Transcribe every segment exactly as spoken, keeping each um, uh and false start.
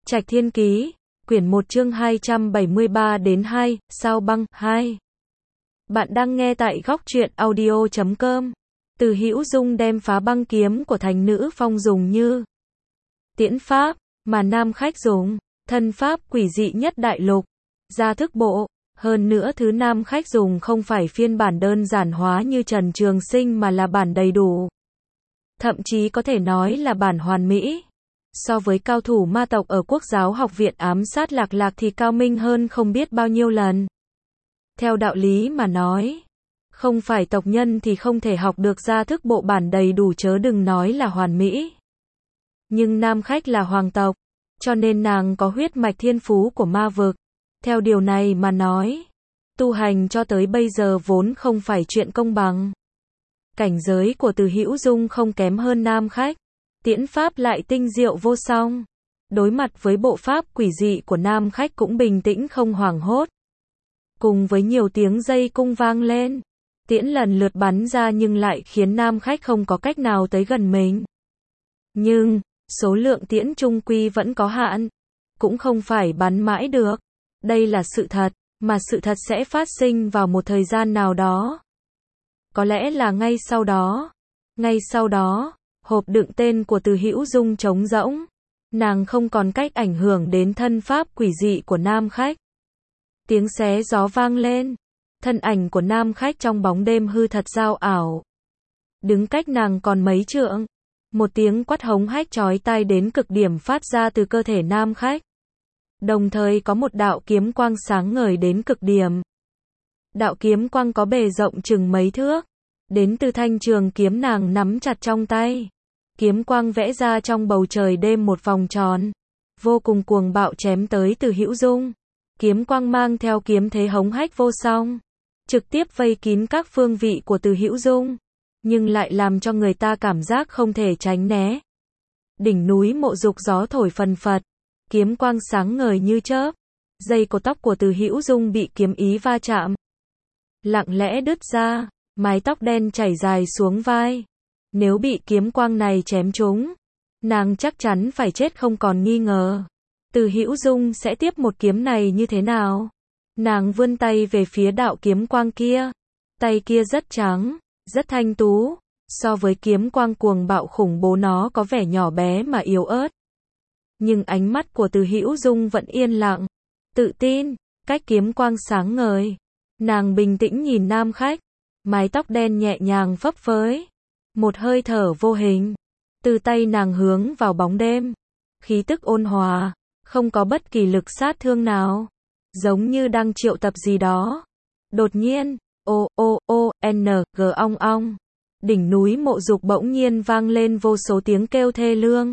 Trạch Thiên Ký, quyển một chương hai trăm bảy mươi ba đến hai, Sao Băng, hai. Bạn đang nghe tại góc truyện audio chấm com. Từ Hữu Dung đem phá băng kiếm của thành nữ phong dùng như tiễn pháp, mà nam khách dùng, thân pháp quỷ dị nhất đại lục, ra thức bộ. Hơn nữa thứ nam khách dùng không phải phiên bản đơn giản hóa như Trần Trường Sinh mà là bản đầy đủ. Thậm chí có thể nói là bản hoàn mỹ. So với cao thủ ma tộc ở Quốc giáo học viện ám sát Lạc Lạc thì cao minh hơn không biết bao nhiêu lần. Theo đạo lý mà nói, không phải tộc nhân thì không thể học được ra thức bộ bản đầy đủ, chớ đừng nói là hoàn mỹ. Nhưng nam khách là hoàng tộc, cho nên nàng có huyết mạch thiên phú của ma vực. Theo điều này mà nói, tu hành cho tới bây giờ vốn không phải chuyện công bằng. Cảnh giới của Từ Hữu Dung không kém hơn nam khách, tiễn pháp lại tinh diệu vô song. Đối mặt với bộ pháp quỷ dị của nam khách cũng bình tĩnh không hoảng hốt. Cùng với nhiều tiếng dây cung vang lên, tiễn lần lượt bắn ra nhưng lại khiến nam khách không có cách nào tới gần mình. Nhưng, số lượng tiễn trung quy vẫn có hạn, cũng không phải bắn mãi được. Đây là sự thật, mà sự thật sẽ phát sinh vào một thời gian nào đó. Có lẽ là ngay sau đó. Ngay sau đó, hộp đựng tên của Từ Hữu Dung trống rỗng. Nàng không còn cách ảnh hưởng đến thân pháp quỷ dị của nam khách. Tiếng xé gió vang lên. Thân ảnh của nam khách trong bóng đêm hư thật giao ảo. Đứng cách nàng còn mấy trượng. Một tiếng quát hống hách chói tai đến cực điểm phát ra từ cơ thể nam khách. Đồng thời có một đạo kiếm quang sáng ngời đến cực điểm. Đạo kiếm quang có bề rộng chừng mấy thước. Đến từ thanh trường kiếm nàng nắm chặt trong tay. Kiếm quang vẽ ra trong bầu trời đêm một vòng tròn. Vô cùng cuồng bạo chém tới Từ Hữu Dung. Kiếm quang mang theo kiếm thế hống hách vô song. Trực tiếp vây kín các phương vị của Từ Hữu Dung. Nhưng lại làm cho người ta cảm giác không thể tránh né. Đỉnh núi Mộ Dục gió thổi phần phật. Kiếm quang sáng ngời như chớp. Dây cột tóc của Từ Hữu Dung bị kiếm ý va chạm. Lặng lẽ đứt ra. Mái tóc đen chảy dài xuống vai. Nếu bị kiếm quang này chém trúng, nàng chắc chắn phải chết không còn nghi ngờ. Từ Hữu Dung sẽ tiếp một kiếm này như thế nào? Nàng vươn tay về phía đạo kiếm quang kia. Tay kia rất trắng, rất thanh tú. So với kiếm quang cuồng bạo khủng bố nó có vẻ nhỏ bé mà yếu ớt. Nhưng ánh mắt của Từ Hữu Dung vẫn yên lặng, tự tin, cách kiếm quang sáng ngời. Nàng bình tĩnh nhìn nam khách. Mái tóc đen nhẹ nhàng phấp phới. Một hơi thở vô hình. Từ tay nàng hướng vào bóng đêm. Khí tức ôn hòa. Không có bất kỳ lực sát thương nào. Giống như đang triệu tập gì đó. Đột nhiên, ô ô ô, n, g ong ong. Đỉnh núi Mộ Dục bỗng nhiên vang lên vô số tiếng kêu thê lương.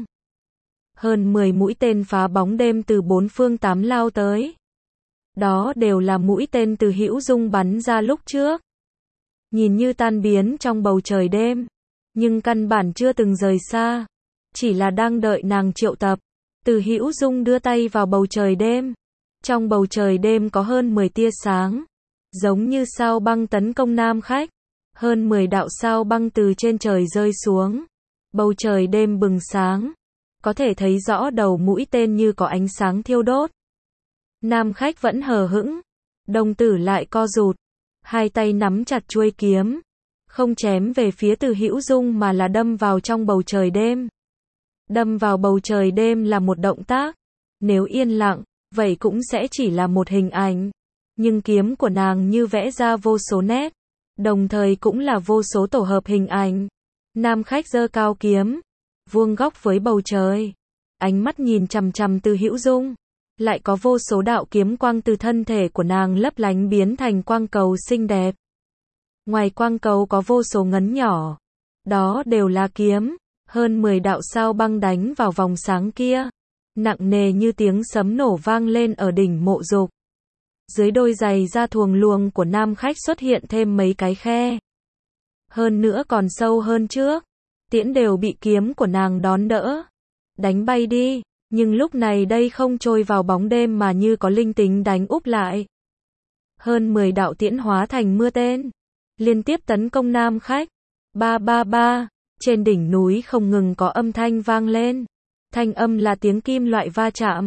Hơn mười mũi tên phá bóng đêm từ bốn phương tám lao tới. Đó đều là mũi tên Từ Hữu Dung bắn ra lúc trước. Nhìn như tan biến trong bầu trời đêm, nhưng căn bản chưa từng rời xa, chỉ là đang đợi nàng triệu tập. Từ Hữu Dung đưa tay vào bầu trời đêm. Trong bầu trời đêm có hơn mười tia sáng, giống như sao băng tấn công nam khách. Hơn mười đạo sao băng từ trên trời rơi xuống. Bầu trời đêm bừng sáng, có thể thấy rõ đầu mũi tên như có ánh sáng thiêu đốt. Nam khách vẫn hờ hững, đồng tử lại co rụt. Hai tay nắm chặt chuôi kiếm, không chém về phía Từ Hữu Dung mà là đâm vào trong bầu trời đêm. Đâm vào bầu trời đêm là một động tác. Nếu yên lặng, vậy cũng sẽ chỉ là một hình ảnh. Nhưng kiếm của nàng như vẽ ra vô số nét, đồng thời cũng là vô số tổ hợp hình ảnh. Nam khách giơ cao kiếm, vuông góc với bầu trời. Ánh mắt nhìn chằm chằm Từ Hữu Dung. Lại có vô số đạo kiếm quang từ thân thể của nàng lấp lánh biến thành quang cầu xinh đẹp. Ngoài quang cầu có vô số ngấn nhỏ. Đó đều là kiếm. Hơn mười đạo sao băng đánh vào vòng sáng kia. Nặng nề như tiếng sấm nổ vang lên ở đỉnh Mộ Dục. Dưới đôi giày da thuồng luồng của nam khách xuất hiện thêm mấy cái khe. Hơn nữa còn sâu hơn trước. Tiễn đều bị kiếm của nàng đón đỡ. Đánh bay đi. Nhưng lúc này đây không trôi vào bóng đêm mà như có linh tính đánh úp lại. Hơn mười đạo tiễn hóa thành mưa tên. Liên tiếp tấn công nam khách. Ba ba ba. Trên đỉnh núi không ngừng có âm thanh vang lên. Thanh âm là tiếng kim loại va chạm.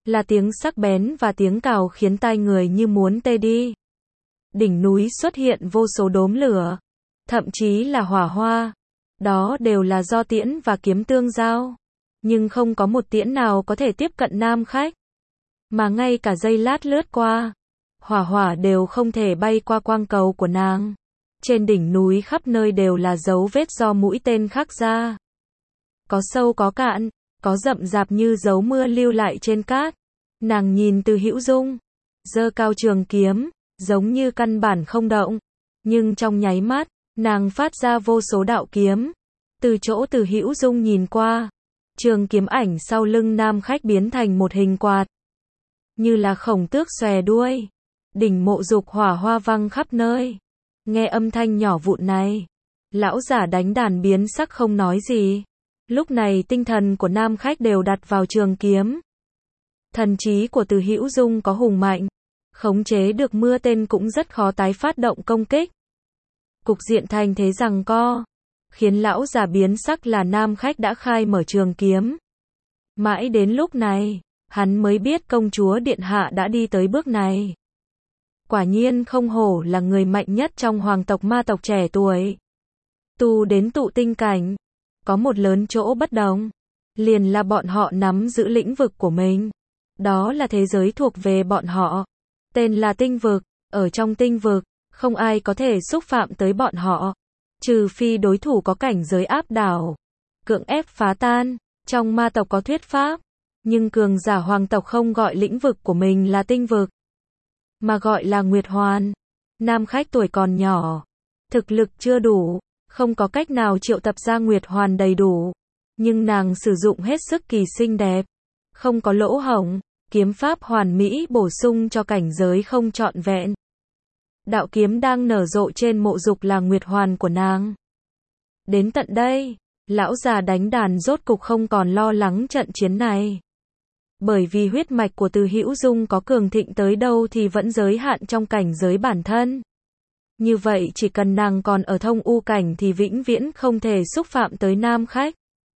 là tiếng sắc bén và tiếng cào khiến tai người như muốn tê đi. Đỉnh núi xuất hiện vô số đốm lửa, thậm chí là hỏa hoa. Đó đều là do tiễn và kiếm tương giao. Nhưng không có một tiễn nào có thể tiếp cận nam khách. Mà ngay cả giây lát lướt qua, hỏa hỏa đều không thể bay qua quang cầu của nàng. Trên đỉnh núi khắp nơi đều là dấu vết do mũi tên khắc ra. Có sâu có cạn, có rậm rạp như dấu mưa lưu lại trên cát. Nàng nhìn Từ Hữu Dung, giơ cao trường kiếm, giống như căn bản không động. Nhưng trong nháy mắt, nàng phát ra vô số đạo kiếm. Từ chỗ Từ Hữu Dung nhìn qua, trường kiếm ảnh sau lưng nam khách biến thành một hình quạt. Như là khổng tước xòe đuôi. Đỉnh Mộ Dục hỏa hoa văng khắp nơi. Nghe âm thanh nhỏ vụn này, lão giả đánh đàn biến sắc không nói gì. Lúc này tinh thần của nam khách đều đặt vào trường kiếm. Thần trí của Từ Hữu Dung có hùng mạnh, khống chế được mưa tên cũng rất khó tái phát động công kích. Cục diện thành thế giằng co, khiến lão già biến sắc là nam khách đã khai mở trường kiếm. Mãi đến lúc này, hắn mới biết công chúa điện hạ đã đi tới bước này. Quả nhiên không hổ là người mạnh nhất trong hoàng tộc ma tộc trẻ tuổi. Tu đến tụ tinh cảnh, có một lớn chỗ bất đồng, liền là bọn họ nắm giữ lĩnh vực của mình. Đó là thế giới thuộc về bọn họ, tên là tinh vực. Ở trong tinh vực, không ai có thể xúc phạm tới bọn họ, trừ phi đối thủ có cảnh giới áp đảo, cưỡng ép phá tan. Trong ma tộc có thuyết pháp, nhưng cường giả hoàng tộc không gọi lĩnh vực của mình là tinh vực, mà gọi là Nguyệt Hoàn. Nam khách tuổi còn nhỏ, thực lực chưa đủ, không có cách nào triệu tập ra Nguyệt Hoàn đầy đủ. Nhưng nàng sử dụng hết sức kỳ xinh đẹp, không có lỗ hổng, kiếm pháp hoàn mỹ bổ sung cho cảnh giới không trọn vẹn. Đạo kiếm đang nở rộ trên Mộ Dục là Nguyệt Hoàn của nàng. Đến tận đây, lão già đánh đàn rốt cục không còn lo lắng trận chiến này. Bởi vì huyết mạch của Từ Hữu Dung có cường thịnh tới đâu thì vẫn giới hạn trong cảnh giới bản thân. Như vậy chỉ cần nàng còn ở thông u cảnh thì vĩnh viễn không thể xúc phạm tới nam khách.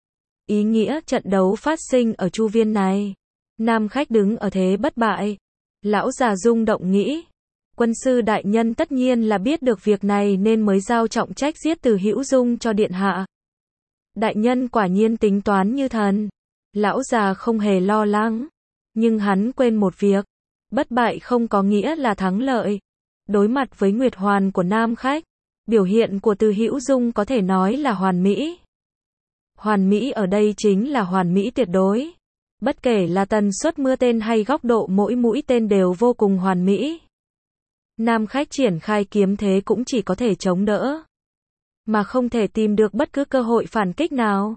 Ý nghĩa trận đấu phát sinh ở chu viên này. Nam khách đứng ở thế bất bại. Lão già rung động nghĩ, quân sư đại nhân tất nhiên là biết được việc này nên mới giao trọng trách giết Từ Hữu Dung cho điện hạ. Đại nhân quả nhiên tính toán như thần. Lão già không hề lo lắng, nhưng hắn quên một việc, bất bại không có nghĩa là thắng lợi. Đối mặt với Nguyệt Hoàn của nam khách, biểu hiện của Từ Hữu Dung có thể nói là hoàn mỹ. Hoàn mỹ ở đây chính là hoàn mỹ tuyệt đối. Bất kể là tần suất mưa tên hay góc độ mỗi mũi tên đều vô cùng hoàn mỹ. Nam khách triển khai kiếm thế cũng chỉ có thể chống đỡ, mà không thể tìm được bất cứ cơ hội phản kích nào.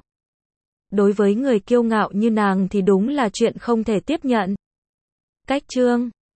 Đối với người kiêu ngạo như nàng thì đúng là chuyện không thể tiếp nhận. Cách chương